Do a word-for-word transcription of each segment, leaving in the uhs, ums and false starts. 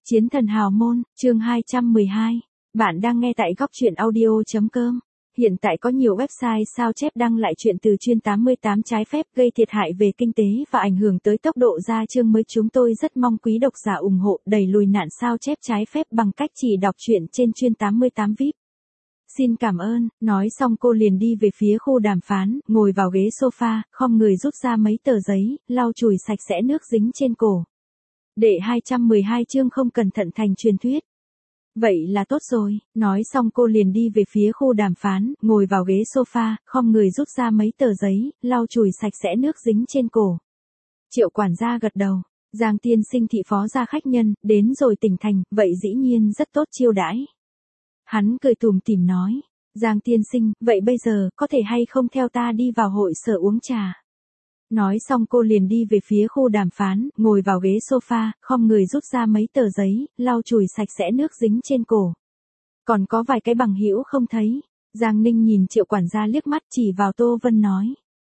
Chiến thần hào môn, chương hai trăm mười hai. Bạn đang nghe tại góc truyện audio.com. Hiện tại có nhiều website sao chép đăng lại chuyện từ chuyên tám mươi tám trái phép gây thiệt hại về kinh tế và ảnh hưởng tới tốc độ ra chương mới. Chúng tôi rất mong quý độc giả ủng hộ đẩy lùi nạn sao chép trái phép bằng cách chỉ đọc truyện trên chuyên tám mươi tám vi ai pi. Xin cảm ơn, nói xong cô liền đi về phía khu đàm phán, ngồi vào ghế sofa, khom người rút ra mấy tờ giấy, lau chùi sạch sẽ nước dính trên cổ. Đệ hai trăm mười hai chương không cẩn thận thành truyền thuyết. Vậy là tốt rồi, nói xong cô liền đi về phía khu đàm phán, ngồi vào ghế sofa, khom người rút ra mấy tờ giấy, lau chùi sạch sẽ nước dính trên cổ. Triệu quản gia gật đầu, Giang tiên sinh thị phó gia khách nhân, đến rồi tỉnh thành, vậy dĩ nhiên rất tốt chiêu đãi. Hắn cười tủm tỉm nói, Giang tiên sinh, vậy bây giờ, có thể hay không theo ta đi vào hội sở uống trà. Nói xong cô liền đi về phía khu đàm phán, ngồi vào ghế sofa, khom người rút ra mấy tờ giấy, lau chùi sạch sẽ nước dính trên cổ. Còn có vài cái bằng hữu không thấy. Giang Ninh nhìn Triệu quản gia liếc mắt chỉ vào Tô Vân nói.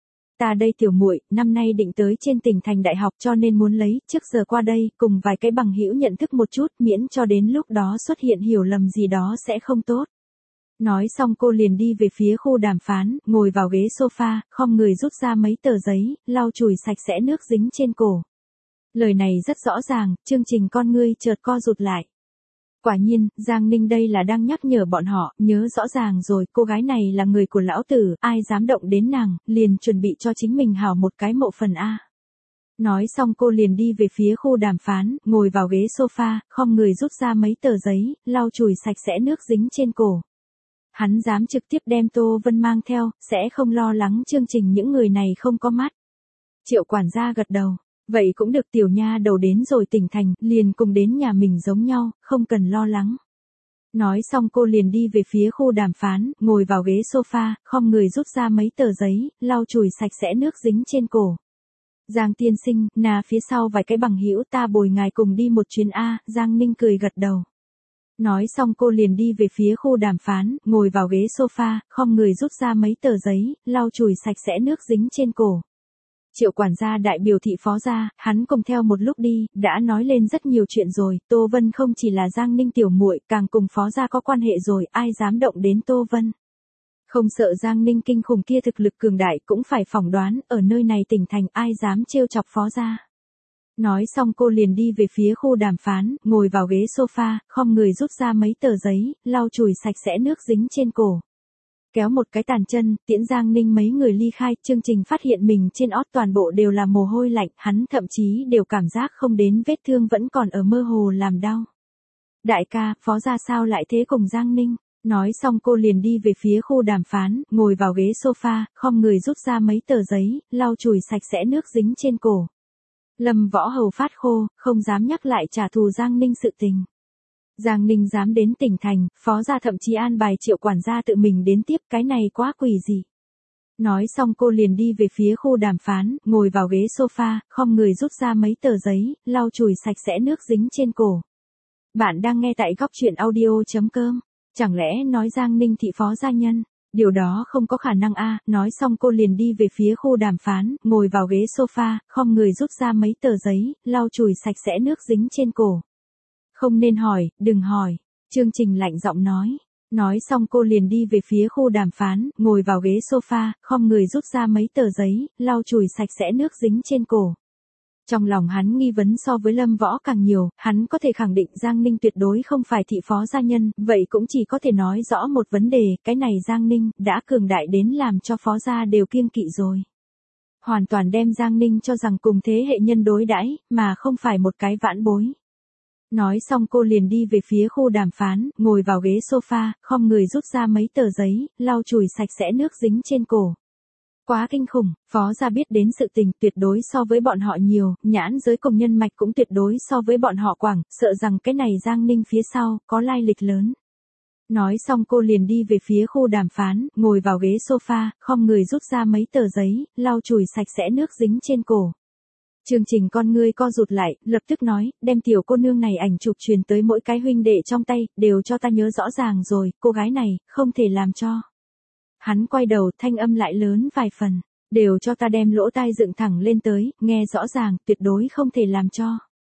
Ta đây tiểu muội, năm nay định tới trên tỉnh thành đại học cho nên muốn lấy, trước giờ qua đây, cùng vài cái bằng hữu nhận thức một chút, miễn cho đến lúc đó xuất hiện hiểu lầm gì đó sẽ không tốt. Nói xong cô liền đi về phía khu đàm phán, ngồi vào ghế sofa, khom người rút ra mấy tờ giấy, lau chùi sạch sẽ nước dính trên cổ. Lời này rất rõ ràng, chương trình con ngươi chợt co rụt lại. Quả nhiên, Giang Ninh đây là đang nhắc nhở bọn họ, nhớ rõ ràng rồi, cô gái này là người của lão tử, ai dám động đến nàng, liền chuẩn bị cho chính mình hảo một cái mộ phần A. Nói xong cô liền đi về phía khu đàm phán, ngồi vào ghế sofa, khom người rút ra mấy tờ giấy, lau chùi sạch sẽ nước dính trên cổ. Hắn dám trực tiếp đem Tô Vân mang theo, sẽ không lo lắng chương trình những người này không có mắt. Triệu quản gia gật đầu, vậy cũng được, tiểu nha đầu đến rồi tỉnh thành, liền cùng đến nhà mình giống nhau, không cần lo lắng. Nói xong cô liền đi về phía khu đàm phán, ngồi vào ghế sofa, khom người rút ra mấy tờ giấy, lau chùi sạch sẽ nước dính trên cổ. Giang tiên sinh, nà phía sau vài cái bằng hữu ta bồi ngài cùng đi một chuyến A, Giang Ninh cười gật đầu. Nói xong cô liền đi về phía khu đàm phán, ngồi vào ghế sofa, khom người rút ra mấy tờ giấy, lau chùi sạch sẽ nước dính trên cổ. Triệu quản gia đại biểu thị phó gia, hắn cùng theo một lúc đi, đã nói lên rất nhiều chuyện rồi, Tô Vân không chỉ là Giang Ninh tiểu muội, càng cùng phó gia có quan hệ rồi, ai dám động đến Tô Vân. Không sợ Giang Ninh kinh khủng kia thực lực cường đại cũng phải phỏng đoán, ở nơi này tỉnh thành ai dám trêu chọc phó gia. Nói xong cô liền đi về phía khu đàm phán, ngồi vào ghế sofa, khom người rút ra mấy tờ giấy, lau chùi sạch sẽ nước dính trên cổ. Kéo một cái tàn chân, tiễn Giang Ninh mấy người ly khai, chương trình phát hiện mình trên ót toàn bộ đều là mồ hôi lạnh, hắn thậm chí đều cảm giác không đến vết thương vẫn còn ở mơ hồ làm đau. Đại ca, phó gia sao lại thế cùng Giang Ninh? Nói xong cô liền đi về phía khu đàm phán, ngồi vào ghế sofa, khom người rút ra mấy tờ giấy, lau chùi sạch sẽ nước dính trên cổ. Lâm Võ Hầu phát khô, không dám nhắc lại trả thù Giang Ninh sự tình. Giang Ninh dám đến tỉnh thành, phó gia thậm chí an bài Triệu quản gia tự mình đến tiếp, cái này quá quỷ gì. Nói xong cô liền đi về phía khu đàm phán, ngồi vào ghế sofa, khom người rút ra mấy tờ giấy, lau chùi sạch sẽ nước dính trên cổ. Bạn đang nghe tại góc truyện audio.com. Chẳng lẽ nói Giang Ninh thị phó gia nhân? Điều đó không có khả năng a. Nói xong cô liền đi về phía khu đàm phán, ngồi vào ghế sofa, khom người rút ra mấy tờ giấy, lau chùi sạch sẽ nước dính trên cổ. Không nên hỏi, đừng hỏi. Chương trình lạnh giọng nói. Nói xong cô liền đi về phía khu đàm phán, ngồi vào ghế sofa, khom người rút ra mấy tờ giấy, lau chùi sạch sẽ nước dính trên cổ. Trong lòng hắn nghi vấn so với Lâm Võ càng nhiều, hắn có thể khẳng định Giang Ninh tuyệt đối không phải thị phó gia nhân, vậy cũng chỉ có thể nói rõ một vấn đề, cái này Giang Ninh đã cường đại đến làm cho phó gia đều kiêng kỵ rồi. Hoàn toàn đem Giang Ninh cho rằng cùng thế hệ nhân đối đãi, mà không phải một cái vãn bối. Nói xong cô liền đi về phía khu đàm phán, ngồi vào ghế sofa, khom người rút ra mấy tờ giấy, lau chùi sạch sẽ nước dính trên cổ. Quá kinh khủng, phó gia biết đến sự tình tuyệt đối so với bọn họ nhiều, nhãn giới cùng nhân mạch cũng tuyệt đối so với bọn họ quảng, sợ rằng cái này Giang Ninh phía sau, có lai lịch lớn. Nói xong cô liền đi về phía khu đàm phán, ngồi vào ghế sofa, khom người rút ra mấy tờ giấy, lau chùi sạch sẽ nước dính trên cổ. Chương trình con ngươi co rụt lại, lập tức nói, đem tiểu cô nương này ảnh chụp truyền tới mỗi cái huynh đệ trong tay, đều cho ta nhớ rõ ràng rồi, cô gái này, không thể làm cho. Hắn quay đầu, thanh âm lại lớn vài phần, đều cho ta đem lỗ tai dựng thẳng lên tới, nghe rõ ràng, tuyệt đối không thể làm cho.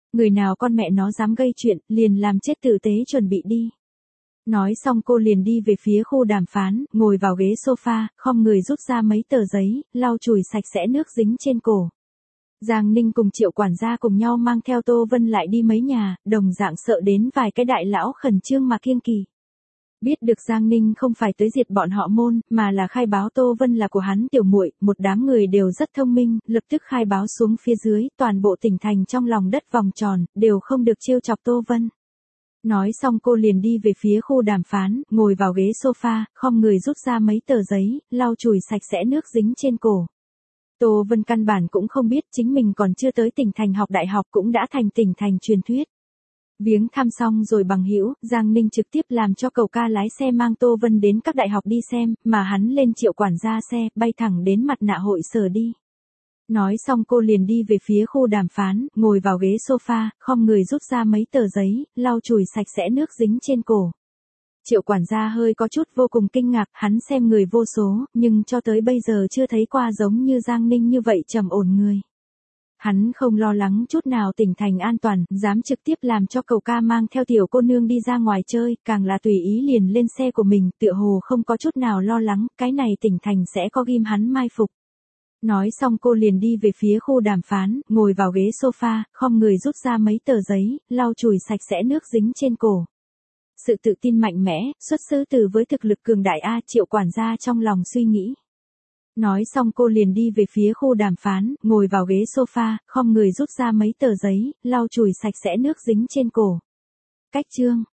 Người nào con mẹ nó dám gây chuyện, liền làm chết tử tế chuẩn bị đi. Nói xong cô liền đi về phía khu đàm phán, ngồi vào ghế sofa, khom người rút ra mấy tờ giấy, lau chùi sạch sẽ nước dính trên cổ. Giang Ninh cùng Triệu quản gia cùng nhau mang theo Tô Vân lại đi mấy nhà, đồng dạng sợ đến vài cái đại lão khẩn trương mà kiêng kỳ. Biết được Giang Ninh không phải tới diệt bọn họ môn, mà là khai báo Tô Vân là của hắn tiểu muội, một đám người đều rất thông minh, lập tức khai báo xuống phía dưới, toàn bộ tỉnh thành trong lòng đất vòng tròn, đều không được trêu chọc Tô Vân. Nói xong cô liền đi về phía khu đàm phán, ngồi vào ghế sofa, khom người rút ra mấy tờ giấy, lau chùi sạch sẽ nước dính trên cổ. Tô Vân căn bản cũng không biết chính mình còn chưa tới tỉnh thành học đại học cũng đã thành tỉnh thành truyền thuyết. Viếng thăm xong rồi bằng hữu, Giang Ninh trực tiếp làm cho cậu ca lái xe mang Tô Vân đến các đại học đi xem, mà hắn lên Triệu quản gia xe, bay thẳng đến mặt nạ hội sở đi. Nói xong cô liền đi về phía khu đàm phán, ngồi vào ghế sofa, khom người rút ra mấy tờ giấy, lau chùi sạch sẽ nước dính trên cổ. Triệu quản gia hơi có chút vô cùng kinh ngạc, hắn xem người vô số, nhưng cho tới bây giờ chưa thấy qua giống như Giang Ninh như vậy trầm ổn người. Hắn không lo lắng chút nào tỉnh thành an toàn, dám trực tiếp làm cho cậu ca mang theo tiểu cô nương đi ra ngoài chơi, càng là tùy ý liền lên xe của mình, tựa hồ không có chút nào lo lắng, cái này tỉnh thành sẽ có ghim hắn mai phục. Nói xong cô liền đi về phía khu đàm phán, ngồi vào ghế sofa, khom người rút ra mấy tờ giấy, lau chùi sạch sẽ nước dính trên cổ. Sự tự tin mạnh mẽ, xuất xứ từ với thực lực cường đại A, Triệu quản gia trong lòng suy nghĩ. Nói xong cô liền đi về phía khu đàm phán, ngồi vào ghế sofa, khom người rút ra mấy tờ giấy, lau chùi sạch sẽ nước dính trên cổ. Cách chương